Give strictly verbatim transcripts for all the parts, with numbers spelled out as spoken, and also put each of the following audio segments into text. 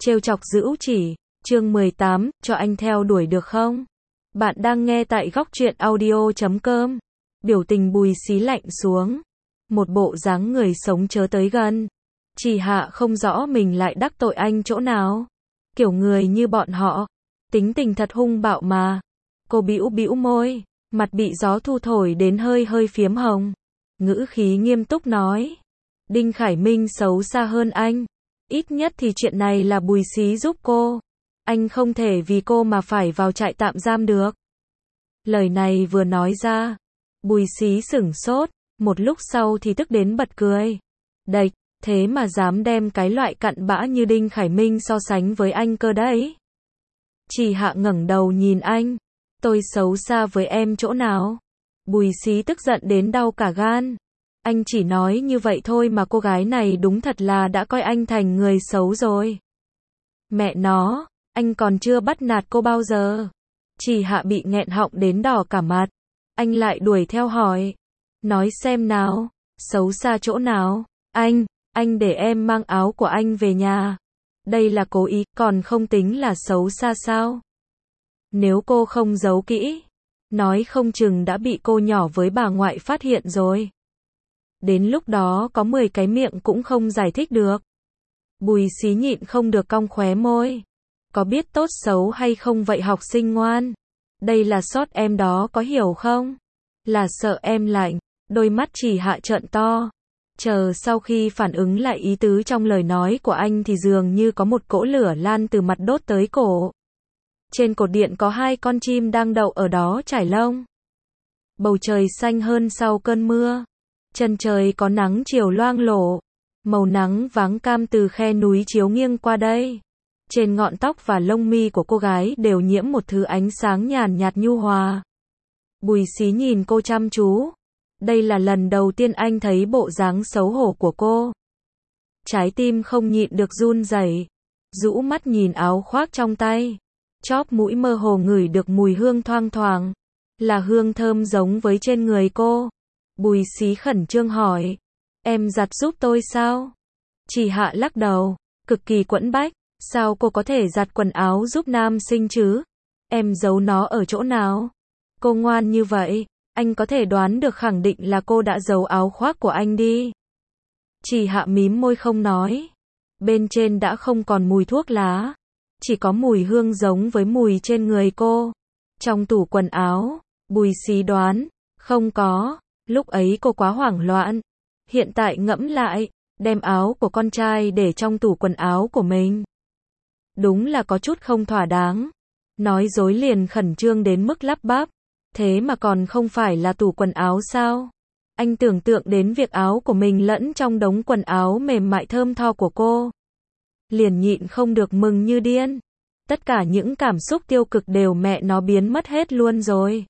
Trêu chọc dữ chỉ, chương mười tám, cho anh theo đuổi được không? Bạn đang nghe tại góc truyện audio chấm com. Biểu tình Bùi Xí lạnh xuống. Một bộ dáng người sống chớ tới gần. Chỉ Hạ không rõ mình lại đắc tội anh chỗ nào. Kiểu người như bọn họ, tính tình thật hung bạo mà. Cô bĩu bĩu môi, mặt bị gió thu thổi đến hơi hơi phiếm hồng. Ngữ khí nghiêm túc nói. Đinh Khải Minh xấu xa hơn anh. Ít nhất thì chuyện này là Bùi Xí giúp cô. Anh không thể vì cô mà phải vào trại tạm giam được. Lời này vừa nói ra, Bùi Xí sửng sốt, một lúc sau thì tức đến bật cười. Đệch, thế mà dám đem cái loại cặn bã như Đinh Khải Minh so sánh với anh cơ đấy. Chỉ Hạ ngẩng đầu nhìn anh. Tôi xấu xa với em chỗ nào? Bùi Xí tức giận đến đau cả gan. Anh chỉ nói như vậy thôi mà cô gái này đúng thật là đã coi anh thành người xấu rồi. Mẹ nó, anh còn chưa bắt nạt cô bao giờ. Chỉ Hạ bị nghẹn họng đến đỏ cả mặt. Anh lại đuổi theo hỏi. Nói xem nào, xấu xa chỗ nào? Anh, anh để em mang áo của anh về nhà. Đây là cố ý, còn không tính là xấu xa sao? Nếu cô không giấu kỹ, nói không chừng đã bị cô nhỏ với bà ngoại phát hiện rồi. Đến lúc đó có mười cái miệng cũng không giải thích được. Bùi Xí nhịn không được cong khóe môi. Có biết tốt xấu hay không vậy học sinh ngoan? Đây là sót em đó có hiểu không? Là sợ em lạnh. Đôi mắt Chỉ Hạ trợn to. Chờ sau khi phản ứng lại ý tứ trong lời nói của anh thì dường như có một cỗ lửa lan từ mặt đốt tới cổ. Trên cột điện có hai con chim đang đậu ở đó trải lông. Bầu trời xanh hơn sau cơn mưa. Chân trời có nắng chiều loang lổ. Màu nắng váng cam từ khe núi chiếu nghiêng qua đây. Trên ngọn tóc và lông mi của cô gái đều nhiễm một thứ ánh sáng nhàn nhạt nhu hòa. Bùi Xí nhìn cô chăm chú. Đây là lần đầu tiên anh thấy bộ dáng xấu hổ của cô. Trái tim không nhịn được run rẩy. Rũ mắt nhìn áo khoác trong tay. Chóp mũi mơ hồ ngửi được mùi hương thoang thoảng. Là hương thơm giống với trên người cô. Bùi Xí khẩn trương hỏi. Em giặt giúp tôi sao? Chỉ Hạ lắc đầu. Cực kỳ quẫn bách. Sao cô có thể giặt quần áo giúp nam sinh chứ? Em giấu nó ở chỗ nào? Cô ngoan như vậy, anh có thể đoán được khẳng định là cô đã giấu áo khoác của anh đi. Chỉ Hạ mím môi không nói. Bên trên đã không còn mùi thuốc lá. Chỉ có mùi hương giống với mùi trên người cô. Trong tủ quần áo, Bùi Xí đoán, không có. Lúc ấy cô quá hoảng loạn. Hiện tại ngẫm lại, đem áo của con trai để trong tủ quần áo của mình. Đúng là có chút không thỏa đáng. Nói dối liền khẩn trương đến mức lắp bắp. Thế mà còn không phải là tủ quần áo sao? Anh tưởng tượng đến việc áo của mình lẫn trong đống quần áo mềm mại thơm tho của cô. Liền nhịn không được mừng như điên. Tất cả những cảm xúc tiêu cực đều mẹ nó biến mất hết luôn rồi.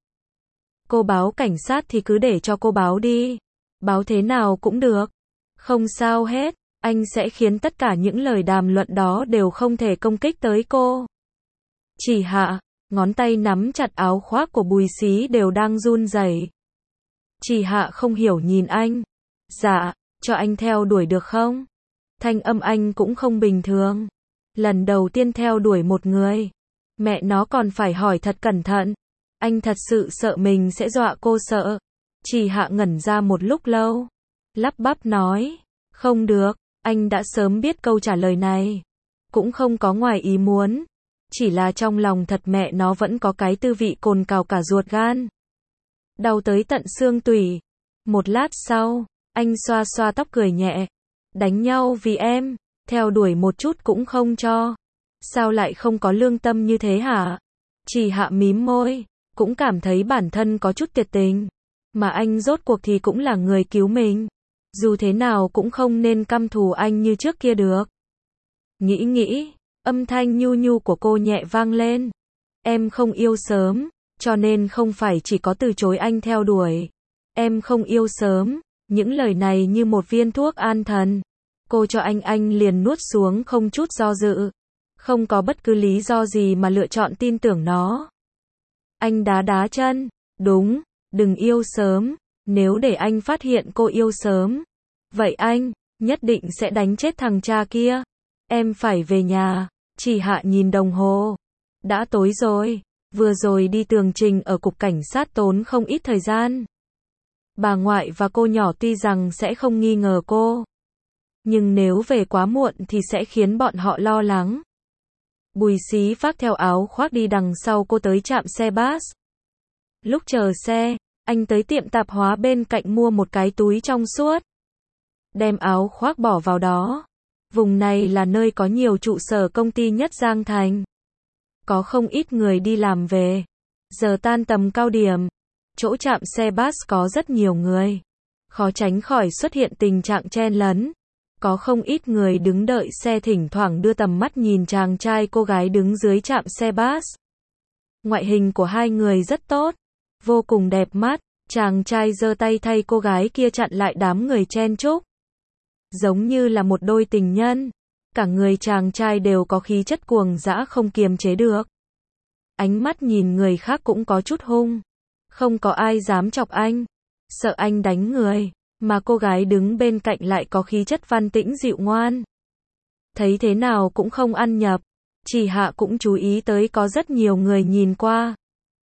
Cô báo cảnh sát thì cứ để cho cô báo đi. Báo thế nào cũng được. Không sao hết. Anh sẽ khiến tất cả những lời đàm luận đó đều không thể công kích tới cô. Chỉ Hạ, ngón tay nắm chặt áo khoác của Bùi Xí đều đang run rẩy. Chỉ Hạ không hiểu nhìn anh. Dạ, cho anh theo đuổi được không? Thanh âm anh cũng không bình thường. Lần đầu tiên theo đuổi một người. Mẹ nó còn phải hỏi thật cẩn thận. Anh thật sự sợ mình sẽ dọa cô sợ. Chỉ Hạ ngẩn ra một lúc lâu. Lắp bắp nói. Không được. Anh đã sớm biết câu trả lời này. Cũng không có ngoài ý muốn. Chỉ là trong lòng thật mẹ nó vẫn có cái tư vị cồn cào cả ruột gan. Đau tới tận xương tủy. Một lát sau, anh xoa xoa tóc cười nhẹ. Đánh nhau vì em, theo đuổi một chút cũng không cho. Sao lại không có lương tâm như thế hả? Chỉ Hạ mím môi, cũng cảm thấy bản thân có chút tuyệt tình. Mà anh rốt cuộc thì cũng là người cứu mình. Dù thế nào cũng không nên căm thù anh như trước kia được. Nghĩ nghĩ, âm thanh nhu nhu của cô nhẹ vang lên. Em không yêu sớm, cho nên không phải chỉ có từ chối anh theo đuổi. Em không yêu sớm, những lời này như một viên thuốc an thần. Cô cho anh anh liền nuốt xuống không chút do dự. Không có bất cứ lý do gì mà lựa chọn tin tưởng nó. Anh đá đá chân. Đúng, đừng yêu sớm. Nếu để anh phát hiện cô yêu sớm, vậy anh nhất định sẽ đánh chết thằng cha kia. Em phải về nhà. Chỉ Hạ nhìn đồng hồ. Đã tối rồi. Vừa rồi đi tường trình ở cục cảnh sát tốn không ít thời gian. Bà ngoại và cô nhỏ tuy rằng sẽ không nghi ngờ cô, nhưng nếu về quá muộn thì sẽ khiến bọn họ lo lắng. Bùi Xí vác theo áo khoác đi đằng sau cô tới trạm xe bus. Lúc chờ xe, anh tới tiệm tạp hóa bên cạnh mua một cái túi trong suốt. Đem áo khoác bỏ vào đó. Vùng này là nơi có nhiều trụ sở công ty nhất Giang Thành. Có không ít người đi làm về. Giờ tan tầm cao điểm. Chỗ trạm xe bus có rất nhiều người. Khó tránh khỏi xuất hiện tình trạng chen lấn. Có không ít người đứng đợi xe thỉnh thoảng đưa tầm mắt nhìn chàng trai cô gái đứng dưới trạm xe bus. Ngoại hình của hai người rất tốt. Vô cùng đẹp mắt. Chàng trai giơ tay thay cô gái kia chặn lại đám người chen chúc. Giống như là một đôi tình nhân. Cả người chàng trai đều có khí chất cuồng dã không kiềm chế được. Ánh mắt nhìn người khác cũng có chút hung. Không có ai dám chọc anh. Sợ anh đánh người. Mà cô gái đứng bên cạnh lại có khí chất văn tĩnh dịu ngoan. Thấy thế nào cũng không ăn nhập. Chỉ Hạ cũng chú ý tới có rất nhiều người nhìn qua.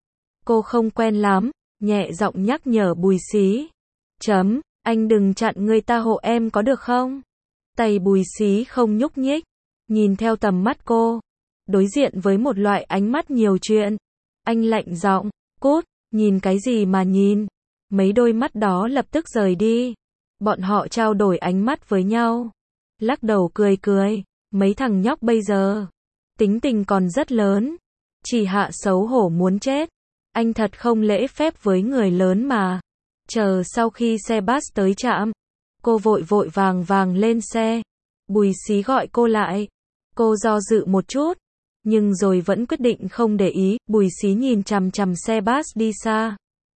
Cô không quen lắm. Nhẹ giọng nhắc nhở Bùi Xí. Chấm, anh đừng chặn người ta hộ em có được không? Tay Bùi Xí không nhúc nhích. Nhìn theo tầm mắt cô. Đối diện với một loại ánh mắt nhiều chuyện. Anh lạnh giọng. Cút, nhìn cái gì mà nhìn? Mấy đôi mắt đó lập tức rời đi. Bọn họ trao đổi ánh mắt với nhau. Lắc đầu cười cười. Mấy thằng nhóc bây giờ. Tính tình còn rất lớn. Chỉ Hạ xấu hổ muốn chết. Anh thật không lễ phép với người lớn mà. Chờ sau khi xe bus tới trạm. Cô vội vội vàng vàng lên xe. Bùi Xí gọi cô lại. Cô do dự một chút. Nhưng rồi vẫn quyết định không để ý. Bùi Xí nhìn chằm chằm xe bus đi xa.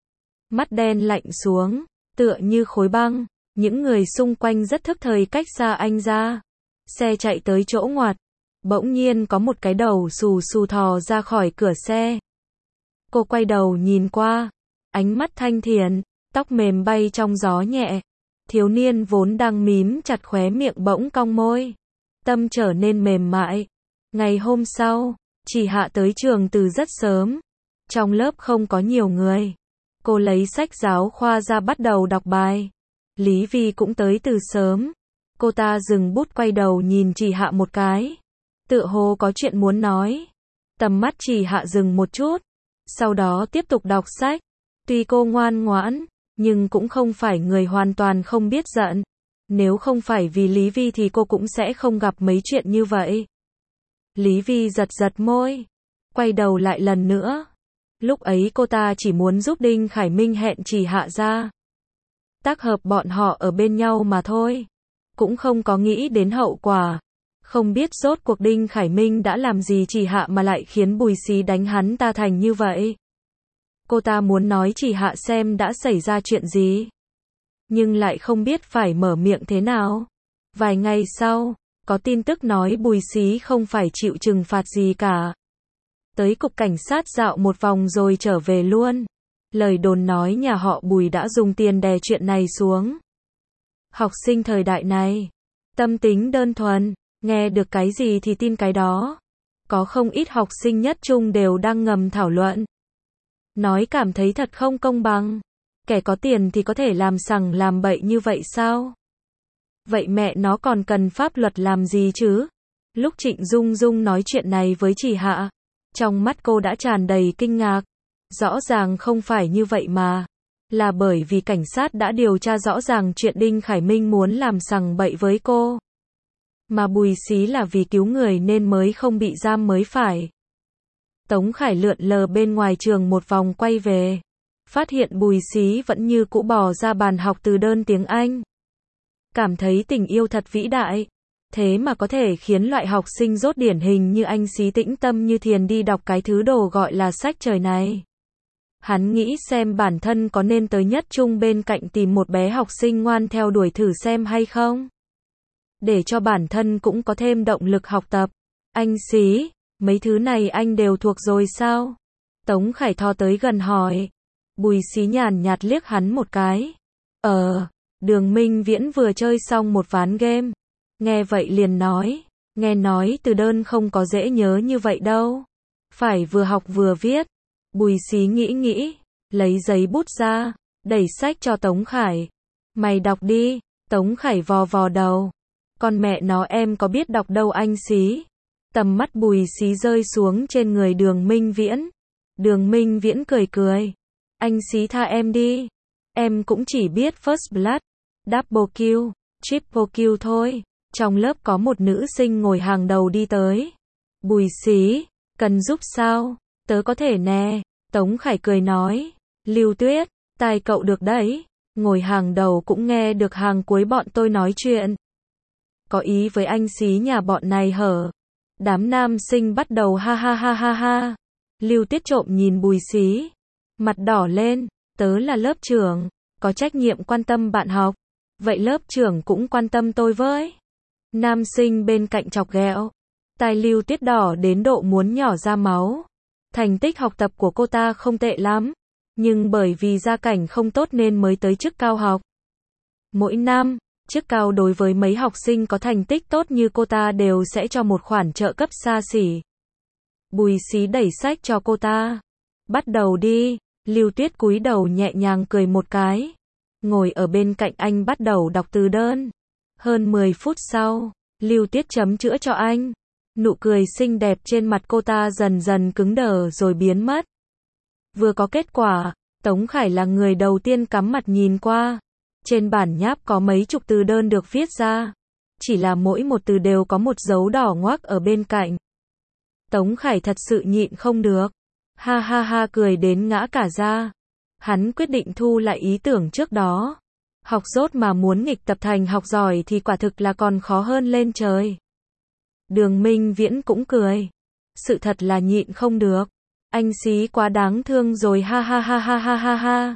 Mắt đen lạnh xuống. Tựa như khối băng. Những người xung quanh rất thức thời cách xa anh ra. Xe chạy tới chỗ ngoặt. Bỗng nhiên có một cái đầu xù xù thò ra khỏi cửa xe. Cô quay đầu nhìn qua. Ánh mắt thanh thiện. Tóc mềm bay trong gió nhẹ. Thiếu niên vốn đang mím chặt khóe miệng bỗng cong môi. Tâm trở nên mềm mại. Ngày hôm sau, Chỉ Hạ tới trường từ rất sớm. Trong lớp không có nhiều người. Cô lấy sách giáo khoa ra bắt đầu đọc bài. Lý Vi cũng tới từ sớm. Cô ta dừng bút quay đầu nhìn Chỉ Hạ một cái. Tựa hồ có chuyện muốn nói. Tầm mắt Chỉ Hạ dừng một chút. Sau đó tiếp tục đọc sách. Tuy cô ngoan ngoãn, nhưng cũng không phải người hoàn toàn không biết giận. Nếu không phải vì Lý Vi thì cô cũng sẽ không gặp mấy chuyện như vậy. Lý Vi giật giật môi. Quay đầu lại lần nữa. Lúc ấy cô ta chỉ muốn giúp Đinh Khải Minh hẹn Chỉ Hạ ra. Tác hợp bọn họ ở bên nhau mà thôi. Cũng không có nghĩ đến hậu quả. Không biết rốt cuộc Đinh Khải Minh đã làm gì Chỉ Hạ mà lại khiến Bùi Xí đánh hắn ta thành như vậy. Cô ta muốn nói Chỉ Hạ xem đã xảy ra chuyện gì. Nhưng lại không biết phải mở miệng thế nào. Vài ngày sau, có tin tức nói Bùi Xí không phải chịu trừng phạt gì cả. Tới cục cảnh sát dạo một vòng rồi trở về luôn. Lời đồn nói nhà họ Bùi đã dùng tiền đè chuyện này xuống. Học sinh thời đại này, tâm tính đơn thuần, nghe được cái gì thì tin cái đó. Có không ít học sinh nhất trung đều đang ngầm thảo luận. Nói cảm thấy thật không công bằng. Kẻ có tiền thì có thể làm sằng làm bậy như vậy sao? Vậy mẹ nó còn cần pháp luật làm gì chứ? Lúc Trịnh Dung Dung nói chuyện này với Chỉ Hạ, trong mắt cô đã tràn đầy kinh ngạc. Rõ ràng không phải như vậy mà. Là bởi vì cảnh sát đã điều tra rõ ràng chuyện Đinh Khải Minh muốn làm sằng bậy với cô. Mà Bùi Xí là vì cứu người nên mới không bị giam mới phải. Tống Khải lượn lờ bên ngoài trường một vòng quay về. Phát hiện Bùi Xí vẫn như cũ bò ra bàn học từ đơn tiếng Anh. Cảm thấy tình yêu thật vĩ đại. Thế mà có thể khiến loại học sinh dốt điển hình như anh Xí tĩnh tâm như thiền đi đọc cái thứ đồ gọi là sách trời này. Hắn nghĩ xem bản thân có nên tới nhất trung bên cạnh tìm một bé học sinh ngoan theo đuổi thử xem hay không. Để cho bản thân cũng có thêm động lực học tập. Anh Xí, mấy thứ này anh đều thuộc rồi sao? Tống Khải thò tới gần hỏi. Bùi Xí nhàn nhạt liếc hắn một cái. Ờ, Đường Minh Viễn vừa chơi xong một ván game. Nghe vậy liền nói. Nghe nói từ đơn không có dễ nhớ như vậy đâu. Phải vừa học vừa viết. Bùi Xí nghĩ nghĩ, lấy giấy bút ra, đẩy sách cho Tống Khải. Mày đọc đi. Tống Khải vò vò đầu. Con mẹ nó em có biết đọc đâu anh Xí. Tầm mắt Bùi Xí rơi xuống trên người Đường Minh Viễn. Đường Minh Viễn cười cười. Anh Xí tha em đi. Em cũng chỉ biết first blood, double kill, triple kill thôi. Trong lớp có một nữ sinh ngồi hàng đầu đi tới. Bùi Xí, cần giúp sao? Tớ có thể nè. Tống Khải cười nói. Lưu Tuyết, tai cậu được đấy. Ngồi hàng đầu cũng nghe được hàng cuối bọn tôi nói chuyện. Có ý với anh Xí nhà bọn này hở? Đám nam sinh bắt đầu ha ha ha ha ha. Lưu Tuyết trộm nhìn Bùi Xí. Mặt đỏ lên. Tớ là lớp trưởng, có trách nhiệm quan tâm bạn học. Vậy lớp trưởng cũng quan tâm tôi với. Nam sinh bên cạnh chọc ghẹo. Tai Lưu Tuyết đỏ đến độ muốn nhỏ ra máu. Thành tích học tập của cô ta không tệ lắm. Nhưng bởi vì gia cảnh không tốt nên mới tới chức cao học. Mỗi năm, chức cao đối với mấy học sinh có thành tích tốt như cô ta đều sẽ cho một khoản trợ cấp xa xỉ. Bùi Xí đẩy sách cho cô ta. Bắt đầu đi. Lưu Tuyết cúi đầu nhẹ nhàng cười một cái. Ngồi ở bên cạnh anh bắt đầu đọc từ đơn. Hơn mười phút sau, Lưu Tuyết chấm chữa cho anh. Nụ cười xinh đẹp trên mặt cô ta dần dần cứng đờ rồi biến mất. Vừa có kết quả, Tống Khải là người đầu tiên cắm mặt nhìn qua. Trên bản nháp có mấy chục từ đơn được viết ra. Chỉ là mỗi một từ đều có một dấu đỏ ngoác ở bên cạnh. Tống Khải thật sự nhịn không được. Ha ha ha cười đến ngã cả ra. Hắn quyết định thu lại ý tưởng trước đó. Học dốt mà muốn nghịch tập thành học giỏi thì quả thực là còn khó hơn lên trời. Đường Minh Viễn cũng cười. Sự thật là nhịn không được. Anh Xí quá đáng thương rồi ha ha ha ha ha ha ha.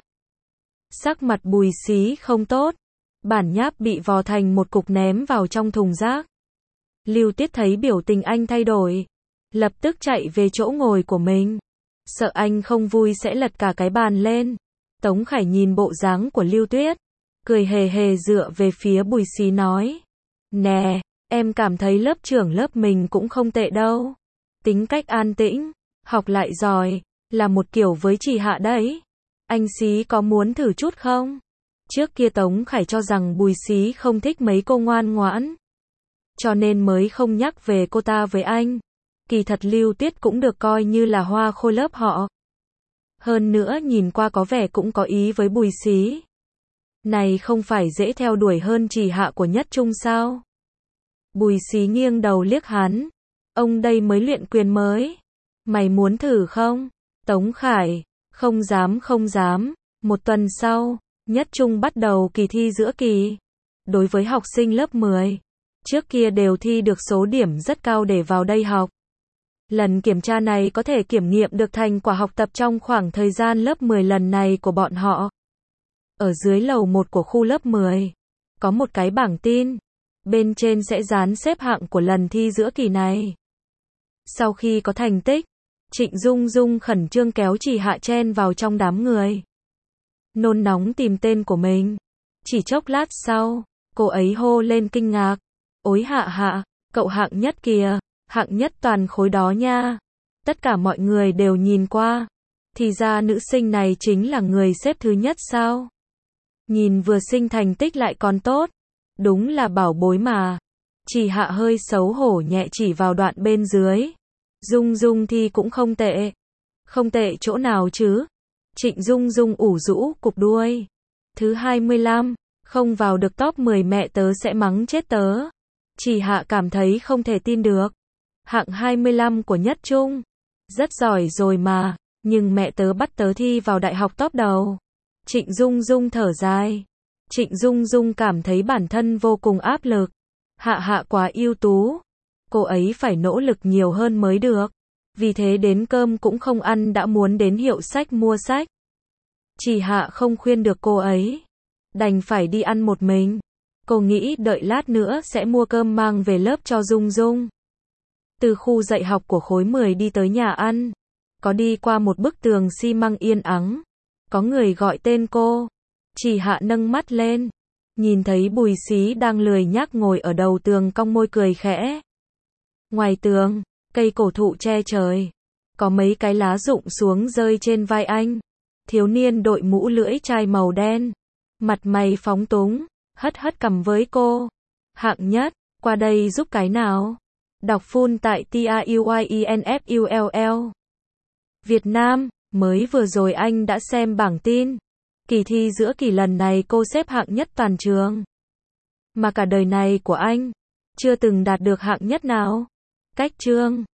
Sắc mặt Bùi Xí không tốt. Bản nháp bị vò thành một cục ném vào trong thùng rác. Lưu Tuyết thấy biểu tình anh thay đổi. Lập tức chạy về chỗ ngồi của mình. Sợ anh không vui sẽ lật cả cái bàn lên. Tống Khải nhìn bộ dáng của Lưu Tuyết. Cười hề hề dựa về phía Bùi Xí nói. Nè, em cảm thấy lớp trưởng lớp mình cũng không tệ đâu. Tính cách an tĩnh, học lại giỏi, là một kiểu với chị Hạ đấy. Anh Xí có muốn thử chút không? Trước kia Tống Khải cho rằng Bùi Xí không thích mấy cô ngoan ngoãn. Cho nên mới không nhắc về cô ta với anh. Kỳ thật Lưu Tuyết cũng được coi như là hoa khôi lớp họ. Hơn nữa nhìn qua có vẻ cũng có ý với Bùi Xí. Này không phải dễ theo đuổi hơn chỉ Hạ của Nhất Trung sao? Bùi Xí nghiêng đầu liếc hắn. Ông đây mới luyện quyền mới. Mày muốn thử không? Tống Khải. Không dám không dám. Một tuần sau, Nhất Trung bắt đầu kỳ thi giữa kỳ. Đối với học sinh lớp mười, trước kia đều thi được số điểm rất cao để vào đây học. Lần kiểm tra này có thể kiểm nghiệm được thành quả học tập trong khoảng thời gian lớp mười lần này của bọn họ. Ở dưới lầu một của khu lớp mười, có một cái bảng tin. Bên trên sẽ dán xếp hạng của lần thi giữa kỳ này. Sau khi có thành tích, Trịnh Dung Dung khẩn trương kéo chị Hạ chen vào trong đám người. Nôn nóng tìm tên của mình. Chỉ chốc lát sau, cô ấy hô lên kinh ngạc. Ôi Hạ Hạ, cậu hạng nhất kìa, hạng nhất toàn khối đó nha. Tất cả mọi người đều nhìn qua. Thì ra nữ sinh này chính là người xếp thứ nhất sao? Nhìn vừa sinh thành tích lại còn tốt. Đúng là bảo bối mà. Chị Hạ hơi xấu hổ nhẹ chỉ vào đoạn bên dưới. Dung Dung thi cũng không tệ. Không tệ chỗ nào chứ? Trịnh Dung Dung ủ rũ cục đuôi. Thứ hai mươi lăm, không vào được top mười mẹ tớ sẽ mắng chết tớ. Chị Hạ cảm thấy không thể tin được. Hạng hai mươi lăm của Nhất Trung. Rất giỏi rồi mà, nhưng mẹ tớ bắt tớ thi vào đại học top đầu. Trịnh Dung Dung thở dài. Trịnh Dung Dung cảm thấy bản thân vô cùng áp lực. Hạ Hạ quá ưu tú. Cô ấy phải nỗ lực nhiều hơn mới được. Vì thế đến cơm cũng không ăn đã muốn đến hiệu sách mua sách. Chị Hạ không khuyên được cô ấy. Đành phải đi ăn một mình. Cô nghĩ đợi lát nữa sẽ mua cơm mang về lớp cho Dung Dung. Từ khu dạy học của khối mười đi tới nhà ăn. Có đi qua một bức tường xi măng yên ắng. Có người gọi tên cô. Chị Hạ nâng mắt lên. Nhìn thấy Bùi Xí đang lười nhác ngồi ở đầu tường cong môi cười khẽ. Ngoài tường, cây cổ thụ che trời. Có mấy cái lá rụng xuống rơi trên vai anh. Thiếu niên đội mũ lưỡi chai màu đen. Mặt mày phóng túng, hất hất cằm với cô. Hạng nhất, qua đây giúp cái nào. Đọc full tại T A U Y E N F U L L. Việt Nam, mới vừa rồi anh đã xem bảng tin. Kỳ thi giữa kỳ lần này cô xếp hạng nhất toàn trường. Mà cả đời này của anh, chưa từng đạt được hạng nhất nào. Cách chương